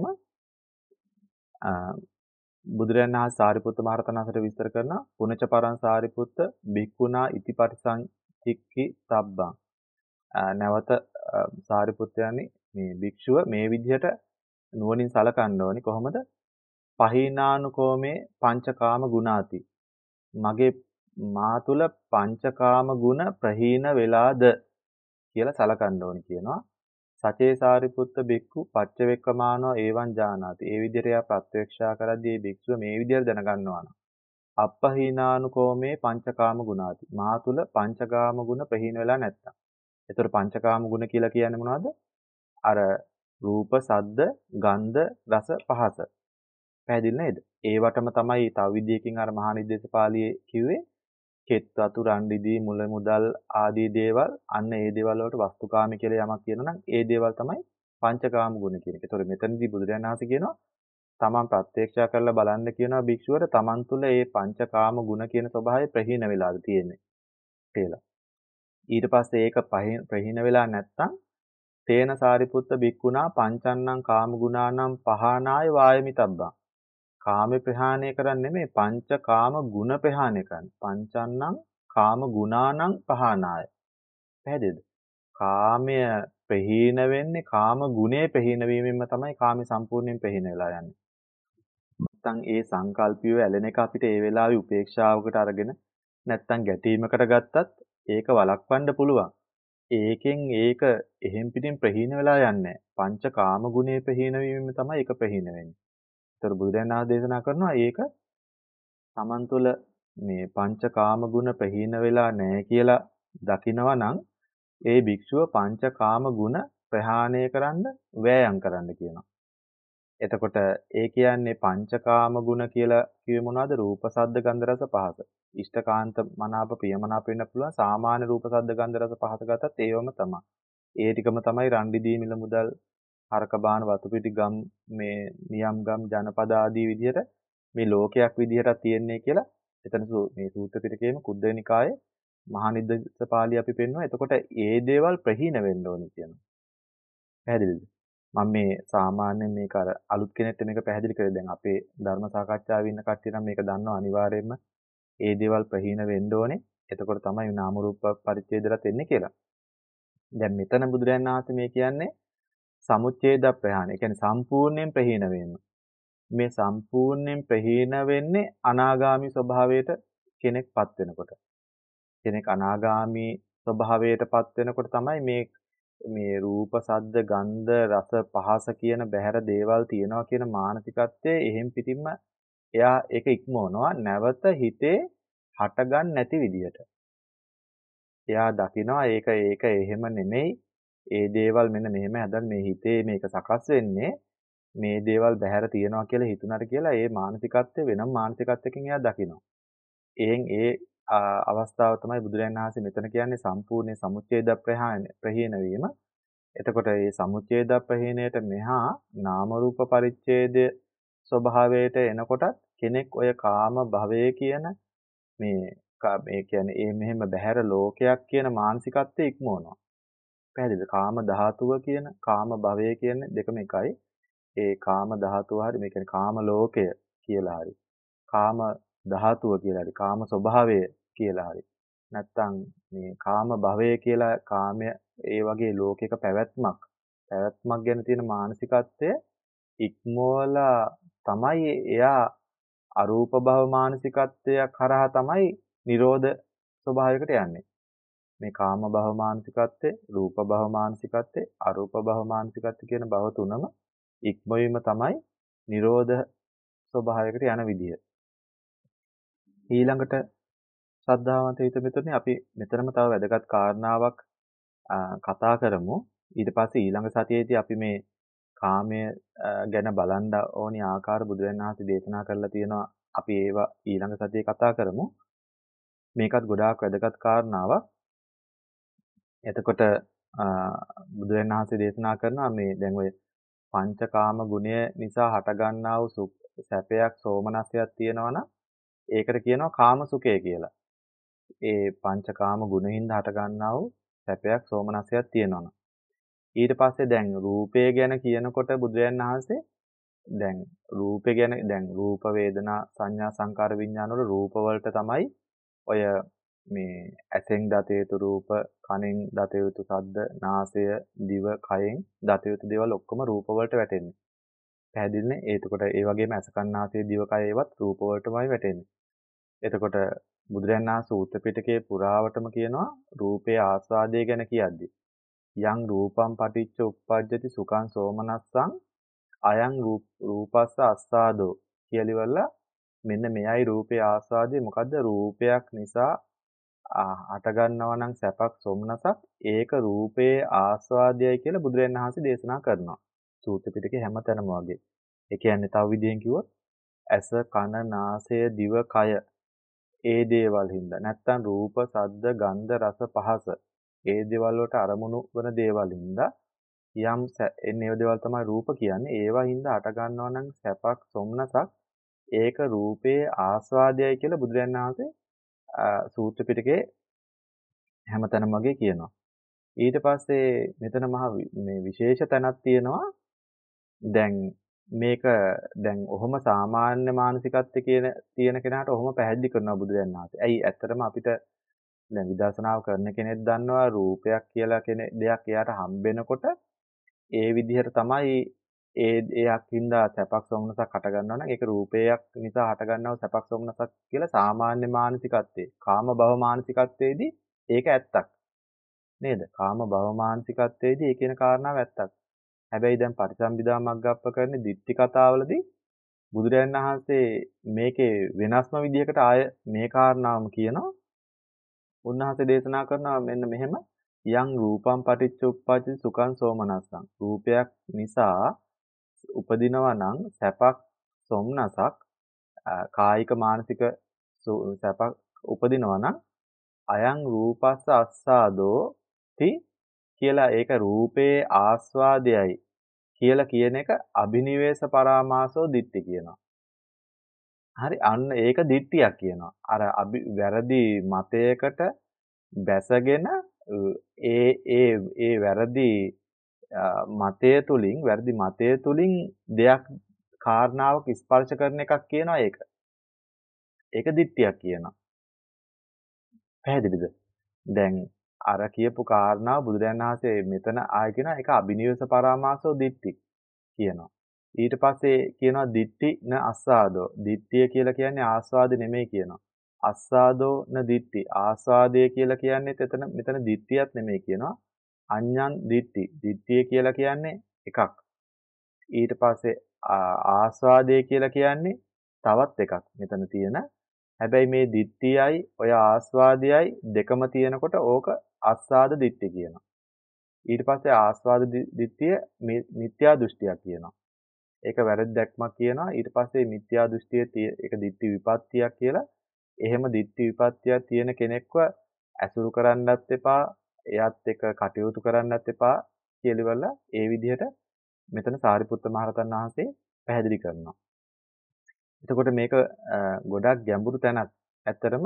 බුදුරජාණන් වහන්සේ සාරිපුත්ත මහ රහතන් වහන්සේට විස්තර කරනවා පුනච පරං සාරිපුත්ත බික්කුණා ඉතිපටිසංචික්කි සබ්බං. නැවත සාරිපුත්තයනි මේ භික්ෂුව මේ විදිහට නුවණින් සලකන්න ඕනි කොහොමද? පහීනානුකෝමේ පංචකාම ගුණාති. මගේ මා තුල පංචකාම ගුණ ප්‍රහීන වෙලාද කියලා සලකන්න ඕනි කියනවා. සචේ සාරිපුත්ත බික්කු පච්චවෙක්කමානෝ ඒවං ජානාති. ඒ විදිහට එයා ප්‍රත්‍යක්ෂා කරද්දී මේ භික්ෂුව මේ විදිහට දැනගන්නවා නම් අපහීනානුකෝමේ පංචකාම ගුණාති. මා තුල පංචකාම ගුණ ප්‍රහීන වෙලා නැත්තම්. ඒතර පංචකාම ගුණ කියලා කියන්නේ මොනවද? අර රූප, සද්ද, ගන්ධ, රස, පහස. පැහැදිලි නේද? ඒවටම තමයි තව විදියකින් අර මහා නිද්දේශ පාළියේ කිව්වේ කෙත් වතු රන් රිදී මුල මුදල් ආදී දේවල් අන්න ඒ දේවල් වලට වස්තුකාමී කියලා යමක් කියනවා නම් ඒ දේවල් තමයි පංචකාම ගුණ කියන එක. ඒතකොට මෙතනදී බුදුරජාණන් වහන්සේ කියනවා තමන් ප්‍රත්‍යක්ෂ කරලා බලන්න කියනවා භික්ෂුවට තමන් තුළ මේ පංචකාම ගුණ කියන ස්වභාවය ප්‍රහීන වෙලාද තියෙන්නේ කියලා. ඊට පස්සේ ඒක ප්‍රහීන වෙලා නැත්තම් තේන සාරිපුත්ත බික්කුණා පංචන්නං කාම ගුණානම් පහනාය වායමිතබ්බං. කාමේ ප්‍රහාණය කරන්නේ නෙමෙයි පංචකාම ගුණ ප්‍රහාණය කරන්නේ. පංචන්නං කාම ගුණානම් පහනාය. පැහැදිලිද? කාමය ප්‍රහීන වෙන්නේ කාම ගුණේ ප්‍රහීන වීමෙන්ම තමයි කාමේ සම්පූර්ණයෙන් ප්‍රහීන වෙලා යන්නේ. නැත්තම් ඒ සංකල්පියව ඇලෙන එක අපිට ඒ වෙලාවේ උපේක්ෂාවකට අරගෙන නැත්තම් ගැටීමකට ගත්තත් ඒක වළක්වන්න පුළුවන්. ඒකෙන් ඒක එහෙම් පිටින් ප්‍රහීන වෙලා යන්නේ නැහැ. පංචකාම ගුණේ ප්‍රහීන වීමෙන් තමයි ඒක ප්‍රහීන වෙන්නේ. ඒතර බුදුරජාණන් වහන්සේ දේශනා කරනවා ඒක තමන් තුළ මේ පංචකාම ගුණ ප්‍රහීන වෙලා නැහැ කියලා දකිනවා නම් ඒ භික්ෂුව පංචකාම ගුණ ප්‍රහාණය කරන්න වෑයම් කරන්න කියනවා. එතකොට ඒ කියන්නේ පංචකාම ගුණ කියලා කිව්වේ මොනවද? රූප, ශබ්ද, ගන්ධ, රස, පහස. ඉෂ්ඨකාන්ත මනාප ප්‍රියමනාප වෙන්න පුළුවන්. සාමාන්‍ය රූප, ශබ්ද, ගන්ධ, රස, පහස ගත්තත් ඒවම තමයි. ඒ ටිකම තමයි රණ්ඩිදී මිල මුදල් හරක බාන වතු පිටි ගම් මේ නියම් ගම් ජනපද ආදී විදිහට මේ ලෝකයක් විදිහට තියෙන්නේ කියලා එතන මේ සූත්‍ර පිටකයේම කුද්දේනිකායේ මහා නිද්දේශ පාළිය අපි පෙන්වනවා. එතකොට ඒ දේවල් ප්‍රහීන වෙන්න ඕනේ කියනවා. පැහැදිලිද? මම මේ සාමාන්‍යයෙන් මේක අර අලුත් කෙනෙක්ට මේක පැහැදිලි කරේ. දැන් අපේ ධර්ම සාකච්ඡාවේ ඉන්න කට්ටිය නම් මේක දන්නවා අනිවාර්යයෙන්ම. ඒ දේවල් ප්‍රහීන වෙන්න ඕනේ. එතකොට තමයි නාම රූප පරිච්ඡේදලත් එන්නේ කියලා. දැන් මෙතන බුදුරජාණන් වහන්සේ මේ කියන්නේ සමුච්ඡේද ප්‍රහාණය. ඒ කියන්නේ සම්පූර්ණයෙන් ප්‍රහීන වීම. මේ සම්පූර්ණයෙන් ප්‍රහීන වෙන්නේ අනාගාමි ස්වභාවයට කෙනෙක්පත් වෙනකොට. කෙනෙක් අනාගාමි ස්වභාවයටපත් වෙනකොට තමයි මේ මේ රූප, සද්ද, ගන්ධ, රස, පහස කියන බහැර දේවල් තියනවා කියන මානසිකත්වයේ එහෙම් පිටින්ම එයා ඒක ඉක්මවනවා. නැවත හිතේ හටගන්න නැති විදියට. එයා දකිනවා ඒක ඒක එහෙම නෙමෙයි. ඒ දේවල් මෙන්න මෙහෙම හදන්න මේ හිතේ මේක සකස් වෙන්නේ මේ දේවල් බහැර තියනවා කියලා හිතුණාට කියලා ඒ මානසිකත්වය වෙනම මානසිකත්වයකින් එයා දකිනවා. එයෙන් ඒ අවස්ථාව තමයි බුදුරජාණන් වහන්සේ මෙතන කියන්නේ සම්පූර්ණ සමුච්ඡේද ප්‍රහාණය ප්‍රහීන වීම. එතකොට මේ සමුච්ඡේද ප්‍රහීණයට මෙහා නාම රූප පරිච්ඡේදය ස්වභාවයට එනකොටත් කෙනෙක් ඔය කාම භවයේ කියන මේ මේ කියන්නේ ඒ මෙහෙම බහැර ලෝකයක් කියන මානසිකත්වයේ ඉක්මවනවා. පැහැදිලිද? කාම ධාතුව කියන කාම භවය කියන දෙකම එකයි. ඒ කාම ධාතුව හරි මේ කියන්නේ කාම ලෝකය කියලා හරි. කාම ධාතුව කියලා හරි. කාම ස්වභාවය කියලා හරි. නැත්තම් මේ කාම භවය කියලා කාමය ඒ වගේ ලෝකයක පැවැත්මක් පැවැත්මක් ගැන තියෙන මානසිකත්වය ඉක්මවලා තමයි එයා අරූප භව මානසිකත්වයක් කරා තමයි නිරෝධ ස්වභාවයකට යන්නේ. මේ කාම භව මානසිකත්වය, රූප භව මානසිකත්වය, අරූප භව මානසිකත්වය කියන භව තුනම ඉක්මවීම තමයි නිරෝධ ස්වභාවයකට යන විදිය. ඊළඟට ශ්‍රද්ධාවන්ත හිතමිතුනේ අපි මෙතනම තව වැදගත් කාරණාවක් කතා කරමු. ඊට පස්සේ ඊළඟ සතියේදී අපි මේ කාමය ගැන බලන්න ඕනි ආකාර බුදුරජාණන් වහන්සේ දේශනා කරලා තියෙනවා. අපි ඒවා ඊළඟ සතියේ කතා කරමු. මේකත් ගොඩාක් වැදගත් කාරණාවක්. එතකොට බුදුරජාණන් වහන්සේ දේශනා කරනවා මේ දැන් ඔය පංචකාම ගුණය නිසා හටගන්නා වූ සැපයක් සෝමනස්සයක් තියෙනවා නම් ඒකට කියනවා කාම සුඛය කියලා. ඒ පංචකාම ගුණින්ද හට ගන්නා වූ සැපයක් සෝමනස්සයක් තියෙනවා නම්. ඊට පස්සේ දැන් රූපය ගැන කියනකොට බුදුරජාණන් වහන්සේ දැන් රූපේ ගැන දැන් රූප වේදනා සංඥා සංකාර විඥාන වල රූප වලට තමයි ඔය මේ ඇසෙන් දත යුතු රූප, කනෙන් දත යුතු ශබ්ද, නාසය, දිව, කයෙන් දත යුතු දේවල් ඔක්කොම රූප වලට වැටෙන්නේ. පැහැදිලිනේ? එතකොට ඒ වගේම ඇස කන නාසය දිව කය ඒවත් රූප වලටමයි වැටෙන්නේ. එතකොට බුදුරජාණන් වහන්සේ සූත්‍ර පිටකයේ පුරාවටම කියනවා රූපේ ආස්වාදය ගැන කියද්දි යං රූපං පටිච්ච උප්පජ්ජති සුඛං සෝමනස්සං අයං රූපස්ස අස්සාදෝ කියලා ඉවරලා මෙන්න මෙයයි රූපේ ආස්වාදේ මොකද්ද රූපයක් නිසා හට ගන්නවා නම් සැපක් සොම්නසක් ඒක රූපේ ආස්වාදයයි කියලා බුදුරජාණන් වහන්සේ දේශනා කරනවා සූත්‍ර පිටකේ හැමතැනම වගේ. ඒ කියන්නේ තව විදිහෙන් කිව්වොත් ඇස කන නාසය දිව කය ඒ දේවල් හින්දා නැත්තම් රූප සද්ද ගන්ධ රස පහස ඒ දේවල් වලට අරමුණු වන දේවල් හින්දා යම් එන්නේ ඒ දේවල් තමයි රූප කියන්නේ ඒවා හින්දා අට ගන්නවා නම් සැපක් සොම්නසක් ඒක රූපේ ආස්වාදයයි කියලා බුදුරජාණන් වහන්සේ සූත්‍ර පිටකේ හැමතැනම වගේ කියනවා. ඊට පස්සේ මෙතන මහ මේ විශේෂ තැනක් තියෙනවා. දැන් මේක දැන් ඔහොම සාමාන්‍ය මානසිකත්වයේ කියන තියෙන කෙනාට ඔහොම පැහැදිලි කරනවා බුදුරජාණන් වහන්සේ. ඇයි ඇත්තටම අපිට දැන් විදර්ශනාව කරන කෙනෙක් දන්නවා රූපයක් කියලා කෙනෙක් දෙයක් එයාට හම්බෙනකොට ඒ විදිහට තමයි ඒ එයක් හින්දා සැපක් සොම්නසක් හට ගන්නවා නම් ඒක රූපයක් නිසා හට ගන්නව සැපක් සොම්නසක් කියලා සාමාන්‍ය මානසිකත්වයේ කාම භව මානසිකත්වයේදී ඒක ඇත්තක් නේද? කාම භව මානසිකත්වයේදී ඒ කියන කාරණාව ඇත්තක්. හැබැයි දැන් පටිසම්භිදා මග්ගප්පකරණේ දිට්ඨි කතාවලදී බුදුරජාණන් වහන්සේ මේකේ වෙනස්ම විදිහකට ආය මේ කාරණාවම කියනවා. උන්වහන්සේ දේශනා කරනවා මෙන්න මෙහෙම යං රූපං පටිච්ච උප්පජ්ජති සුඛං සෝමනස්සං රූපයක් නිසා උපදිනවා නම් සැපක් සොම්නසක් කායික මානසික සැපක් උපදිනවා නම් අයං රූපස්ස අස්සාදෝ ති කියලා ඒක රූපේ ආස්වාදයයි කියලා කියන එක අබිනිවේෂ පරාමාසෝ දිට්ඨි කියනවා. හරි අන්න ඒක දිට්ඨියක් කියනවා. අර වැරදි මතයකට බැසගෙන ඒ ඒ ඒ වැරදි මතය තුලින් වැරදි මතය තුලින් දෙයක් කාරණාවක් ස්පර්ශ කරන එකක් කියනවා ඒක. ඒක දිට්ඨියක් කියනවා. පැහැදිලිද? දැන් අර කියපු කාරණාව බුදුරජාණන් වහන්සේ මෙතන ආයෙ කියනවා ඒක අබිනිවේෂ පරාමාසෝ දිට්ඨි කියනවා. ඊට පස්සේ කියනවා දිට්ඨි න අස්සාදෝ. දිට්ඨිය කියලා කියන්නේ ආස්වාද නෙමෙයි කියනවා. අස්සාදෝ න දිට්ඨි. ආස්වාදය කියලා කියන්නේ එතන මෙතන දිට්ඨියක් නෙමෙයි කියනවා. අඤ්ඤං දිට්ඨි. දිට්ඨිය කියලා කියන්නේ එකක්. ඊට පස්සේ ආස්වාදය කියලා කියන්නේ තවත් එකක්. මෙතන තියෙන හැබැයි මේ දිට්ඨියයි ඔය ආස්වාදයයි දෙකම තියෙනකොට ඕක අස්සාද දිට්ඨි කියනවා. ඊට පස්සේ ආස්වාද දිට්ඨිය මිත්‍යා දෘෂ්ටියක් කියනවා. ඒක වැරදි දැක්මක් කියනවා. ඊට පස්සේ මිත්‍යා දෘෂ්ටිය ඒක දිට්ඨි විපත්තියක් කියලා. එහෙම දිට්ඨි විපත්තියක් තියෙන කෙනෙක්ව ඇසුරු කරන්නත් එපා. එයාත් එක්ක කටයුතු කරන්නත් එපා කියලා ඒ විදිහට මෙතන සාරිපුත්ත මහරහතන් වහන්සේ පැහැදිලි කරනවා. එතකොට මේක ගොඩක් ගැඹුරු තැනක්. ඇත්තටම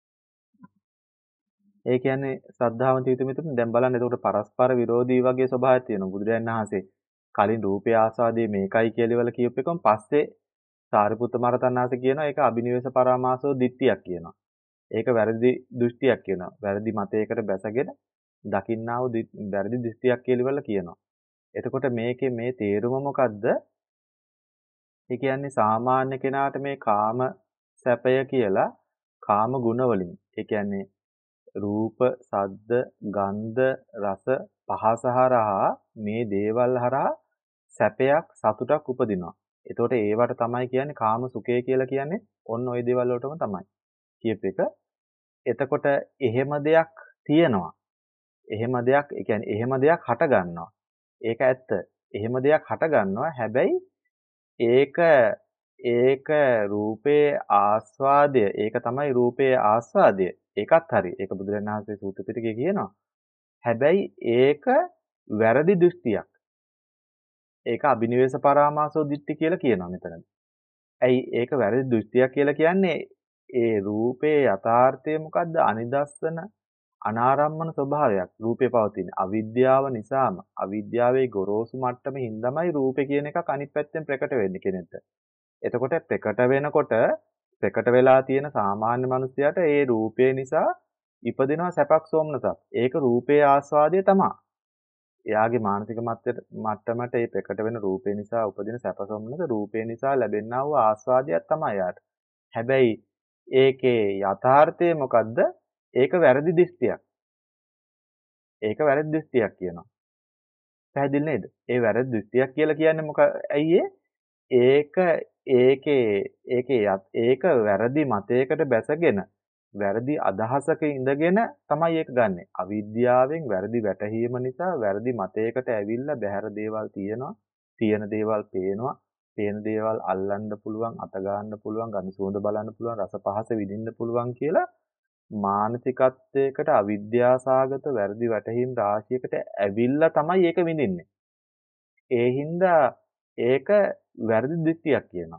ඒ කියන්නේ ශ්‍රද්ධාවන්ත යුතුමිතුන් දැන් බලන්න එතකොට පරස්පර විරෝධී වගේ ස්වභාවයක් තියෙනවා. බුදුරජාණන් වහන්සේ කලින් රූපේ ආස්වාදයේ මේකයි කියලා ඉවල කියපු එකම පස්සේ සාරිපුත්ත මහරහතන් වහන්සේ කියනවා ඒක අබිනිවේෂ පරාමාසෝ දිට්ඨියක් කියනවා. ඒක වැරදි දෘෂ්ටියක් කියනවා. වැරදි මතයකට බැසගෙන දකින්නා වූ වැරදි දෘෂ්ටියක් කියලා ඉවල කියනවා. එතකොට මේකේ මේ තේරුම මොකද්ද? ඒ කියන්නේ සාමාන්‍ය කෙනාට මේ කාම සැපය කියලා කාම ගුණ වලින් ඒ කියන්නේ රූප, සද්ද, ගන්ධ, රස, පහස හරහා මේ දේවල් හරහා සැපයක් සතුටක් උපදිනවා. එතකොට ඒවට තමයි කියන්නේ කාම සුඛය කියලා කියන්නේ ඔන්න ওই දේවල් වලටම තමයි කියප එක. එතකොට එහෙම දෙයක් තියෙනවා. එහෙම දෙයක් ඒ කියන්නේ එහෙම දෙයක් හට ගන්නවා. ඒක ඇත්ත. එහෙම දෙයක් හට ගන්නවා. හැබැයි ඒක ඒක රූපේ ආස්වාදය. ඒක තමයි රූපේ ආස්වාදය. ඒකත් හරි. ඒක බුදුරජාණන් වහන්සේ සූත්‍ර පිටකේ කියනවා. හැබැයි ඒක වැරදි දෘෂ්ටියක්. ඒක අබිනිවේෂ පරාමාසෝ දිට්ඨි කියලා කියනවා මෙතනදී. ඇයි ඒක වැරදි දෘෂ්ටියක් කියලා කියන්නේ ඒ රූපේ යථාර්ථය මොකද්ද? අනිදස්සන අනාරම්මන ස්වභාවයක් රූපේ පවතින. අවිද්‍යාව නිසාම අවිද්‍යාවේ ගොරෝසු මට්ටමේ හින්දාමයි රූපේ කියන එකක් අනිත් පැත්තෙන් ප්‍රකට වෙන්නේ කෙනෙක්ට. එතකොට ප්‍රකට වෙනකොට ප්‍රකට වෙලා තියෙන සාමාන්‍ය මිනිසයාට ඒ රූපය නිසා ඉපදිනවා සැපක් සෝමනසක්. ඒක රූපේ ආස්වාදය තමයි. එයාගේ මානසික මට්ටමට ඒ ප්‍රකට වෙන රූපේ නිසා උපදින සැප සොම්නස රූපේ නිසා ලැබෙනා වූ ආස්වාදයක් තමයි යාට. හැබැයි ඒකේ යථාර්ථය මොකද්ද? ඒක වැරදි දෘෂ්ටියක්. ඒක වැරදි දෘෂ්ටියක් කියනවා. පැහැදිලි නේද? ඒ වැරදි දෘෂ්ටියක් කියලා කියන්නේ මොක ඇයි ඒක ඒකේ ඒකේ ඒක වැරදි මතයකට බැසගෙන වැරදි අදහසක ඉඳගෙන තමයි ඒක ගන්නෙ. අවිද්‍යාවෙන් වැරදි වැටහීම නිසා වැරදි මතයකට ඇවිල්ලා බහැර දේවල් තියෙනවා. තියෙන දේවල් පේනවා. පේන දේවල් අල්ලන්න පුළුවන්, අත ගන්න පුළුවන්, ගඳ සුවඳ බලන්න පුළුවන්, රස පහස විඳින්න පුළුවන් කියලා මානසිකත්වයකට අවිද්‍යාසගත වැරදි වැටහීම් රාශියකට ඇවිල්ලා තමයි ඒක විඳින්නේ. ඒ හින්දා ඒක වැරදි දෘෂ්ටියක් කියනවා.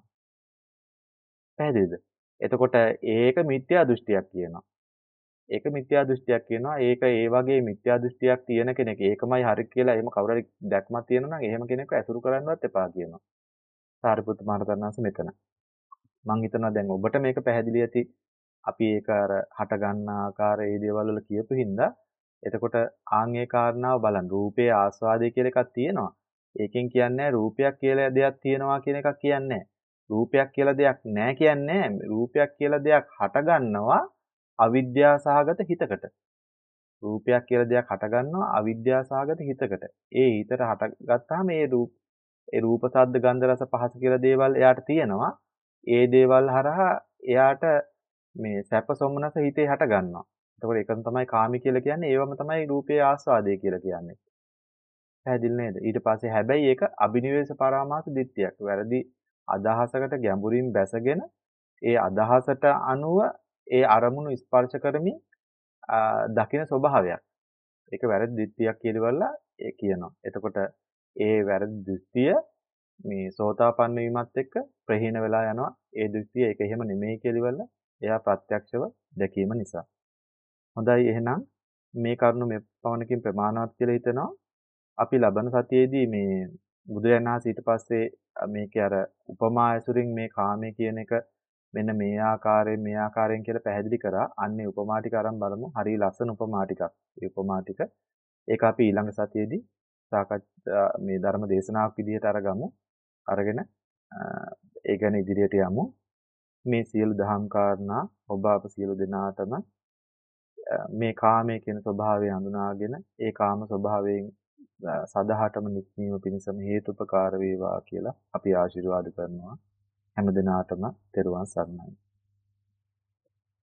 පැහැදිලිද? එතකොට ඒක මිත්‍යා දෘෂ්ටියක් කියනවා. ඒක මිත්‍යා දෘෂ්ටියක් කියනවා. ඒක ඒ වගේ මිත්‍යා දෘෂ්ටියක් තියෙන කෙනෙක් ඒකමයි හරි කියලා එහෙම කවුරු හරි දැක්මක් තියෙනවා නම් එහෙම කෙනෙක්ව ඇසුරු කරන්නවත් එපා කියනවා. සාරිපුත්ත මහරහතන් වහන්සේ මෙතන. මම හිතනවා දැන් ඔබට මේක පැහැදිලි ඇති. අපි ඒක අර හට ගන්න ආකාරය ඒ දේවල් වල කියපු හින්දා එතකොට ආන් ඒ කාරණාව බලන්න. රූපේ ආස්වාදය කියලා එකක් තියෙනවා. ඒකෙන් කියන්නේ රූපයක් කියලා දෙයක් තියෙනවා කියන එකක් කියන්නේ රූපයක් කියලා දෙයක් නැහැ කියන්නේ රූපයක් කියලා දෙයක් හටගන්නවා අවිද්‍යාසහගත හිතකට. රූපයක් කියලා දෙයක් හටගන්නවා අවිද්‍යාසහගත හිතකට. ඒ හිතට හටගත්තාම ඒ රූප ඒ රූප සද්ද ගන්ධ රස පහස කියලා දේවල් එයාට තියෙනවා. ඒ දේවල් හරහා එයාට මේ සැප සොම්නස හිතේ හටගන්නවා. එතකොට ඒකම තමයි කාමී කියලා කියන්නේ. ඒවම තමයි රූපේ ආස්වාදය කියලා කියන්නේ. පැහැදිලි නේද? ඊට පස්සේ හැබැයි ඒක අබිනිවේෂ පරාමාස දිට්ඨියක්. වැරදි අදහසකට ගැඹුරින් බැසගෙන ඒ අදහසට අනුව ඒ අරමුණු ස්පර්ශ කරමින් දකින ස්වභාවයක්. ඒක වැරදි දිට්ඨියක් කියලාවලා ඒ කියනවා. එතකොට ඒ වැරදි දෘෂ්ටිය මේ සෝතාපන්න වීමත් එක්ක ප්‍රහීන වෙලා යනවා. ඒ දෘෂ්ටිය ඒක එහෙම නෙමෙයි කියලාවලා එයා ප්‍රත්‍යක්ෂව දැකීම නිසා. හොඳයි එහෙනම් මේ කරුණ මේ පවණකින් ප්‍රමාණවත් කියලා හිතනවා. අපි ලබන සතියේදී මේ බුදුරජාණන් වහන්සේ ඊට පස්සේ මේකේ අර උපමා ඇසුරින් මේ කාමයේ කියන එක මෙන්න මේ ආකාරයෙන් මේ ආකාරයෙන් කියලා පැහැදිලි කරා. අන්නේ උපමා ටික අරන් බලමු. හරිය ලස්සන උපමා ටිකක්. ඒ උපමා ටික ඒක අපි ඊළඟ සතියේදී සාකච්ඡා මේ ධර්ම දේශනාවක් විදිහට අරගමු. අරගෙන ඒ ගැන ඉදිරියට යමු. මේ සියලු දහම් කාරණා ඔබ අප සියලු දෙනාටම මේ කාමයේ කියන ස්වභාවය හඳුනාගෙන ඒ කාම ස්වභාවයෙන් සදහටම නික්මීම පිණිසම හේතුපකාර වේවා කියලා අපි ආශිර්වාද කරනවා. හැම දිනාටම තෙරුවන් සරණයි.